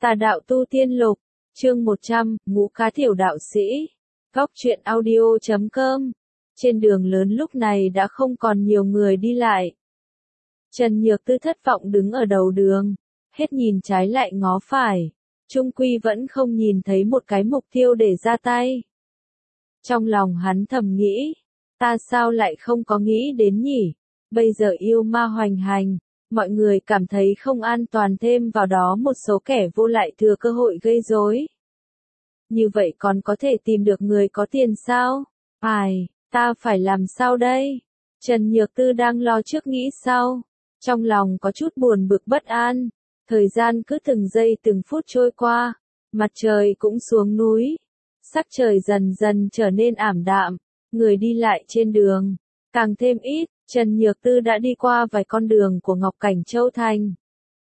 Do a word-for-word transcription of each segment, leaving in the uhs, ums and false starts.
Tà đạo tu tiên lục, chương một trăm, ngũ cá thiểu đạo sĩ. Góc truyện audio chấm com. Trên đường lớn lúc này đã không còn nhiều người đi lại. Trần Nhược Tư thất vọng đứng ở đầu đường, hết nhìn trái lại ngó phải, chung quy vẫn không nhìn thấy một cái mục tiêu để ra tay. Trong lòng hắn thầm nghĩ, ta sao lại không có nghĩ đến nhỉ? Bây giờ yêu ma hoành hành, mọi người cảm thấy không an toàn, thêm vào đó một số kẻ vô lại thừa cơ hội gây rối. Như vậy còn có thể tìm được người có tiền sao? Ai, ta phải làm sao đây? Trần Nhược Tư đang lo trước nghĩ sau, trong lòng có chút buồn bực bất an. Thời gian cứ từng giây từng phút trôi qua, mặt trời cũng xuống núi, sắc trời dần dần trở nên ảm đạm, người đi lại trên đường càng thêm ít. Trần Nhược Tư đã đi qua vài con đường của Ngọc Cảnh Châu Thành.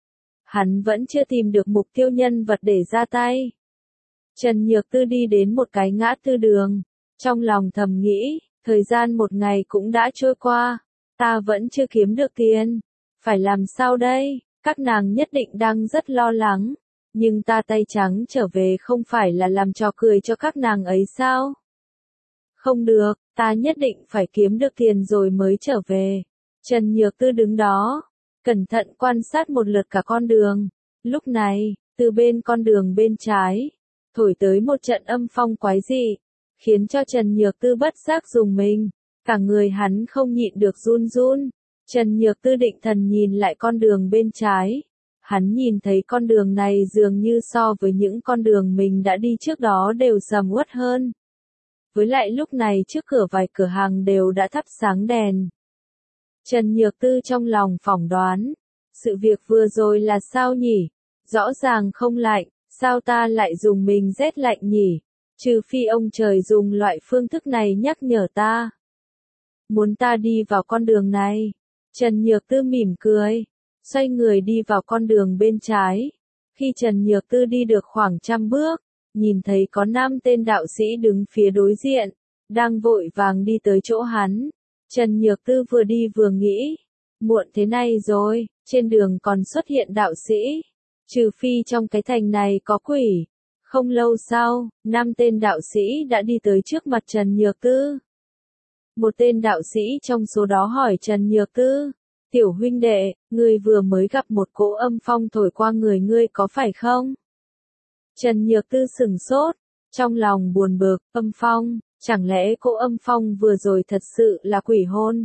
Hắn vẫn chưa tìm được mục tiêu nhân vật để ra tay. Trần Nhược Tư đi đến một cái ngã tư đường, trong lòng thầm nghĩ, thời gian một ngày cũng đã trôi qua, ta vẫn chưa kiếm được tiền, phải làm sao đây? Các nàng nhất định đang rất lo lắng, nhưng ta tay trắng trở về không phải là làm trò cười cho các nàng ấy sao? Không được, ta nhất định phải kiếm được tiền rồi mới trở về. Trần Nhược Tư đứng đó, cẩn thận quan sát một lượt cả con đường. Lúc này, từ bên con đường bên trái, thổi tới một trận âm phong quái dị, khiến cho Trần Nhược Tư bất giác rùng mình, cả người hắn không nhịn được run run. Trần Nhược Tư định thần nhìn lại con đường bên trái. Hắn nhìn thấy con đường này dường như so với những con đường mình đã đi trước đó đều sầm uất hơn. Với lại lúc này trước cửa vài cửa hàng đều đã thắp sáng đèn. Trần Nhược Tư trong lòng phỏng đoán, sự việc vừa rồi là sao nhỉ? Rõ ràng không lạnh, sao ta lại dùng mình rét lạnh nhỉ? Trừ phi ông trời dùng loại phương thức này nhắc nhở ta. Muốn ta đi vào con đường này. Trần Nhược Tư mỉm cười, xoay người đi vào con đường bên trái. Khi Trần Nhược Tư đi được khoảng trăm bước, nhìn thấy có năm tên đạo sĩ đứng phía đối diện, đang vội vàng đi tới chỗ hắn. Trần Nhược Tư vừa đi vừa nghĩ, muộn thế này rồi, trên đường còn xuất hiện đạo sĩ, trừ phi trong cái thành này có quỷ. Không lâu sau, năm tên đạo sĩ đã đi tới trước mặt Trần Nhược Tư. Một tên đạo sĩ trong số đó hỏi Trần Nhược Tư, tiểu huynh đệ, ngươi vừa mới gặp một cỗ âm phong thổi qua người ngươi có phải không? Trần Nhược Tư sửng sốt, trong lòng buồn bực, âm phong, chẳng lẽ cỗ âm phong vừa rồi thật sự là quỷ hôn?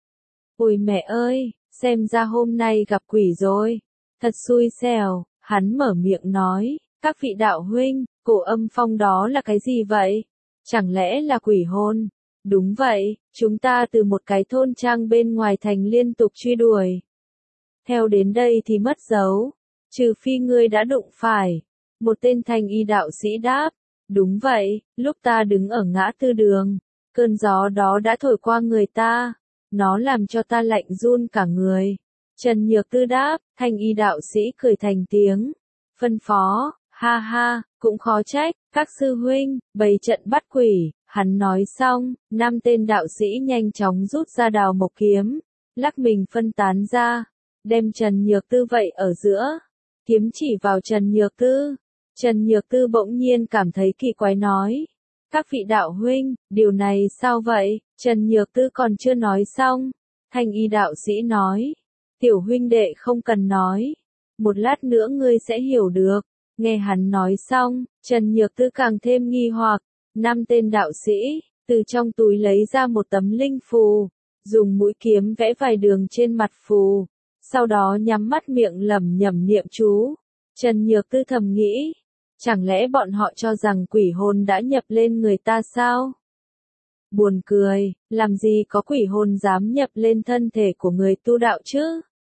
Ôi mẹ ơi, xem ra hôm nay gặp quỷ rồi, thật xui xẻo. Hắn mở miệng nói, các vị đạo huynh, cỗ âm phong đó là cái gì vậy? Chẳng lẽ là quỷ hôn? Đúng vậy, chúng ta từ một cái thôn trang bên ngoài thành liên tục truy đuổi. Theo đến đây thì mất dấu, trừ phi ngươi đã đụng phải. Một tên thanh y đạo sĩ đáp, đúng vậy, lúc ta đứng ở ngã tư đường, cơn gió đó đã thổi qua người ta, nó làm cho ta lạnh run cả người. Trần Nhược Tư đáp, thanh y đạo sĩ cười thành tiếng, phân phó, ha ha, cũng khó trách, các sư huynh, bày trận bắt quỷ. Hắn nói xong, năm tên đạo sĩ nhanh chóng rút ra đào mộc kiếm, lắc mình phân tán ra, đem Trần Nhược Tư vậy ở giữa, kiếm chỉ vào Trần Nhược Tư. Trần Nhược Tư bỗng nhiên cảm thấy kỳ quái nói, các vị đạo huynh, điều này sao vậy? Trần Nhược Tư còn chưa nói xong, thanh y đạo sĩ nói, tiểu huynh đệ không cần nói, một lát nữa ngươi sẽ hiểu được. Nghe hắn nói xong, Trần Nhược Tư càng thêm nghi hoặc. Năm tên đạo sĩ, từ trong túi lấy ra một tấm linh phù, dùng mũi kiếm vẽ vài đường trên mặt phù, sau đó nhắm mắt miệng lẩm nhẩm niệm chú. Trần Nhược Tư thầm nghĩ, chẳng lẽ bọn họ cho rằng quỷ hồn đã nhập lên người ta sao? Buồn cười, làm gì có quỷ hồn dám nhập lên thân thể của người tu đạo chứ?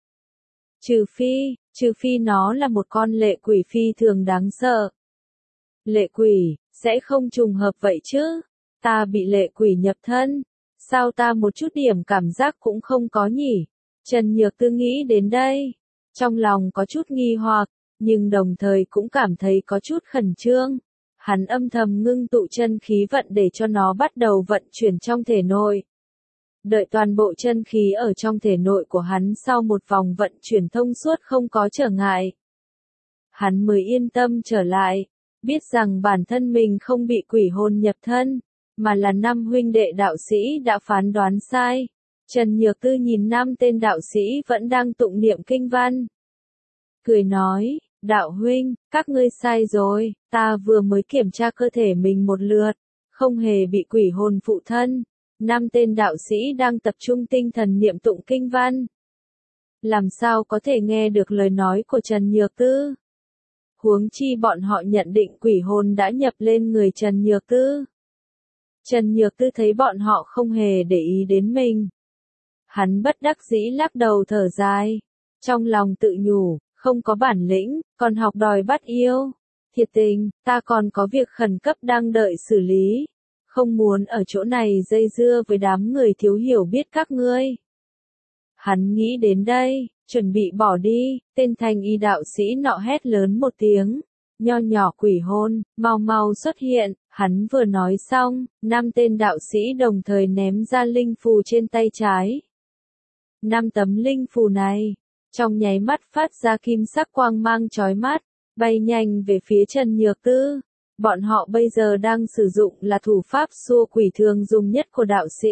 Trừ phi, trừ phi nó là một con lệ quỷ phi thường đáng sợ. Lệ quỷ, sẽ không trùng hợp vậy chứ? Ta bị lệ quỷ nhập thân, sao ta một chút điểm cảm giác cũng không có nhỉ? Trần Nhược Tư nghĩ đến đây, trong lòng có chút nghi hoặc, nhưng đồng thời cũng cảm thấy có chút khẩn trương. Hắn âm thầm ngưng tụ chân khí vận để cho nó bắt đầu vận chuyển trong thể nội. Đợi toàn bộ chân khí ở trong thể nội của hắn sau một vòng vận chuyển thông suốt không có trở ngại. hắn mới yên tâm trở lại, biết rằng bản thân mình không bị quỷ hồn nhập thân, mà là năm huynh đệ đạo sĩ đã phán đoán sai. Trần Nhược Tư nhìn năm tên đạo sĩ vẫn đang tụng niệm kinh văn. Cười nói, đạo huynh, các ngươi sai rồi, ta vừa mới kiểm tra cơ thể mình một lượt, không hề bị quỷ hồn phụ thân. Năm tên đạo sĩ đang tập trung tinh thần niệm tụng kinh văn. Làm sao có thể nghe được lời nói của Trần Nhược Tư? Huống chi bọn họ nhận định quỷ hồn đã nhập lên người Trần Nhược Tư. Trần Nhược Tư thấy bọn họ không hề để ý đến mình. Hắn bất đắc dĩ lắc đầu thở dài. Trong lòng tự nhủ, không có bản lĩnh, còn học đòi bắt yêu. Thiệt tình, ta còn có việc khẩn cấp đang đợi xử lý. Không muốn ở chỗ này dây dưa với đám người thiếu hiểu biết các ngươi. Hắn nghĩ đến đây, chuẩn bị bỏ đi, tên thanh y đạo sĩ nọ hét lớn một tiếng. Nho nhỏ quỷ hồn, mau mau xuất hiện, hắn vừa nói xong, năm tên đạo sĩ đồng thời ném ra linh phù trên tay trái. Năm tấm linh phù này, trong nháy mắt phát ra kim sắc quang mang chói mắt, bay nhanh về phía Trần Nhược Tư. Bọn họ bây giờ đang sử dụng là thủ pháp xua quỷ thường dùng nhất của đạo sĩ.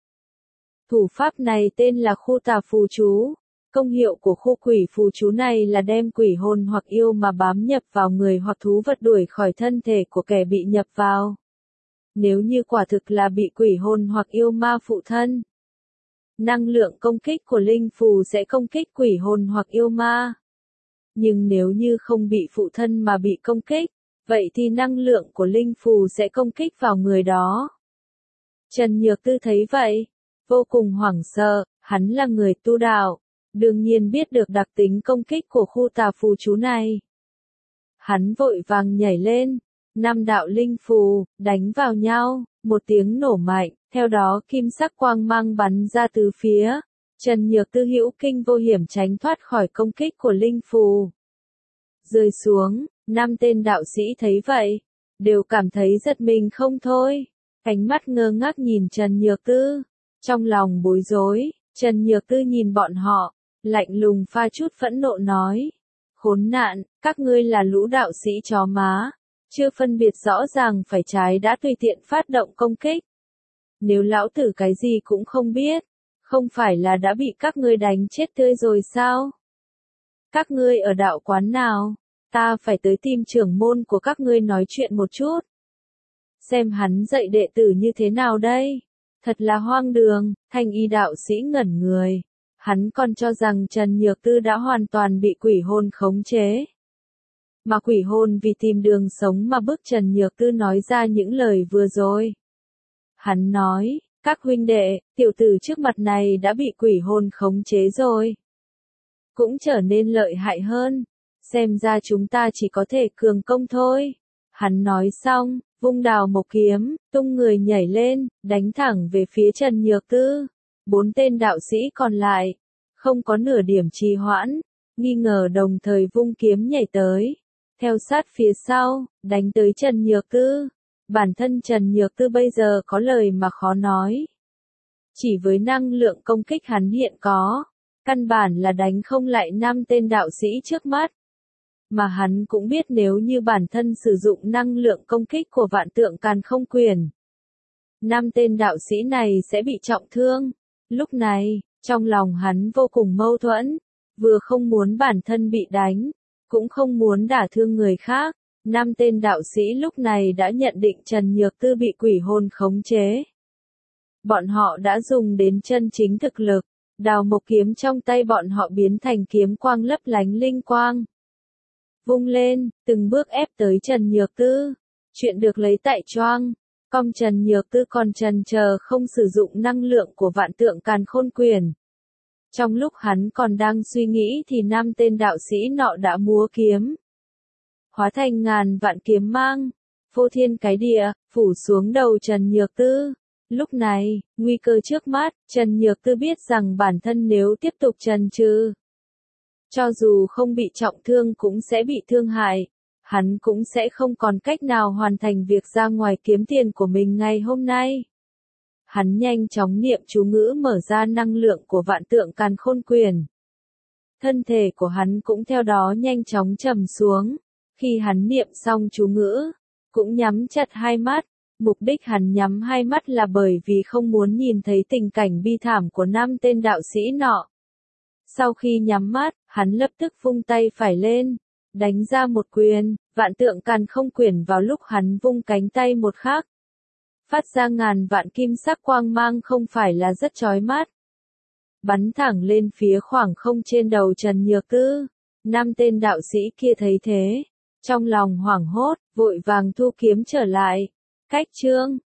Thủ pháp này tên là khu tà phù chú. Công hiệu của khu quỷ phù chú này là đem quỷ hồn hoặc yêu mà bám nhập vào người hoặc thú vật đuổi khỏi thân thể của kẻ bị nhập vào. Nếu như quả thực là bị quỷ hồn hoặc yêu ma phụ thân, năng lượng công kích của linh phù sẽ công kích quỷ hồn hoặc yêu ma. Nhưng nếu như không bị phụ thân mà bị công kích, vậy thì năng lượng của linh phù sẽ công kích vào người đó. Trần Nhược Tư thấy vậy, vô cùng hoảng sợ, hắn là người tu đạo, đương nhiên biết được đặc tính công kích của khu tà phù chú này. Hắn vội vàng nhảy lên, năm đạo linh phù, đánh vào nhau, một tiếng nổ mạnh, theo đó kim sắc quang mang bắn ra từ phía. Trần Nhược Tư hữu kinh vô hiểm tránh thoát khỏi công kích của linh phù. Rơi xuống, năm tên đạo sĩ thấy vậy, đều cảm thấy giật mình không thôi, ánh mắt ngơ ngác nhìn Trần Nhược Tư, trong lòng bối rối. Trần Nhược Tư nhìn bọn họ, lạnh lùng pha chút phẫn nộ nói, khốn nạn, các ngươi là lũ đạo sĩ chó má, chưa phân biệt rõ ràng phải trái đã tùy tiện phát động công kích. Nếu lão tử cái gì cũng không biết, không phải là đã bị các ngươi đánh chết tươi rồi sao? Các ngươi ở đạo quán nào? Ta phải tới tìm trưởng môn của các ngươi nói chuyện một chút. Xem hắn dạy đệ tử như thế nào đây? Thật là hoang đường. Thanh y đạo sĩ ngẩn người. Hắn còn cho rằng Trần Nhược Tư đã hoàn toàn bị quỷ hồn khống chế. Mà quỷ hồn vì tìm đường sống mà bức Trần Nhược Tư nói ra những lời vừa rồi. Hắn nói, các huynh đệ, tiểu tử trước mặt này đã bị quỷ hồn khống chế rồi. Cũng trở nên lợi hại hơn. Xem ra chúng ta chỉ có thể cường công thôi. Hắn nói xong, vung đào mộc kiếm, tung người nhảy lên, đánh thẳng về phía Trần Nhược Tư. Bốn tên đạo sĩ còn lại, không có nửa điểm trì hoãn, nghi ngờ đồng thời vung kiếm nhảy tới. Theo sát phía sau, đánh tới Trần Nhược Tư. Bản thân Trần Nhược Tư bây giờ có lời mà khó nói. Chỉ với năng lượng công kích hắn hiện có, căn bản là đánh không lại năm tên đạo sĩ trước mắt. Mà hắn cũng biết nếu như bản thân sử dụng năng lượng công kích của vạn tượng càn không quyền, năm tên đạo sĩ này sẽ bị trọng thương. Lúc này, trong lòng hắn vô cùng mâu thuẫn, vừa không muốn bản thân bị đánh, cũng không muốn đả thương người khác. Năm tên đạo sĩ lúc này đã nhận định Trần Nhược Tư bị quỷ hồn khống chế. Bọn họ đã dùng đến chân chính thực lực, đào mộc kiếm trong tay bọn họ biến thành kiếm quang lấp lánh linh quang. Vung lên, từng bước ép tới Trần Nhược Tư. Chuyện được lấy tại choang. Com Trần Nhược Tư còn chần chờ không sử dụng năng lượng của vạn tượng càn khôn quyền. Trong lúc hắn còn đang suy nghĩ thì năm tên đạo sĩ nọ đã múa kiếm. Hóa thành ngàn vạn kiếm mang, phô thiên cái địa, phủ xuống đầu Trần Nhược Tư. Lúc này, nguy cơ trước mắt, Trần Nhược Tư biết rằng bản thân nếu tiếp tục chần chừ, cho dù không bị trọng thương cũng sẽ bị thương hại. Hắn cũng sẽ không còn cách nào hoàn thành việc ra ngoài kiếm tiền của mình ngày hôm nay. Hắn nhanh chóng niệm chú ngữ mở ra năng lượng của vạn tượng càn khôn quyền. thân thể của hắn cũng theo đó nhanh chóng trầm xuống. Khi hắn niệm xong chú ngữ, cũng nhắm chặt hai mắt. Mục đích hắn nhắm hai mắt là bởi vì không muốn nhìn thấy tình cảnh bi thảm của năm tên đạo sĩ nọ. Sau khi nhắm mắt, hắn lập tức vung tay phải lên, đánh ra một quyền, vạn tượng càn không quyền vào lúc hắn vung cánh tay một khắc. Phát ra ngàn vạn kim sắc quang mang không phải là rất chói mắt. Bắn thẳng lên phía khoảng không trên đầu Trần Nhược Cư. Năm tên đạo sĩ kia thấy thế, trong lòng hoảng hốt, vội vàng thu kiếm trở lại. Cách chương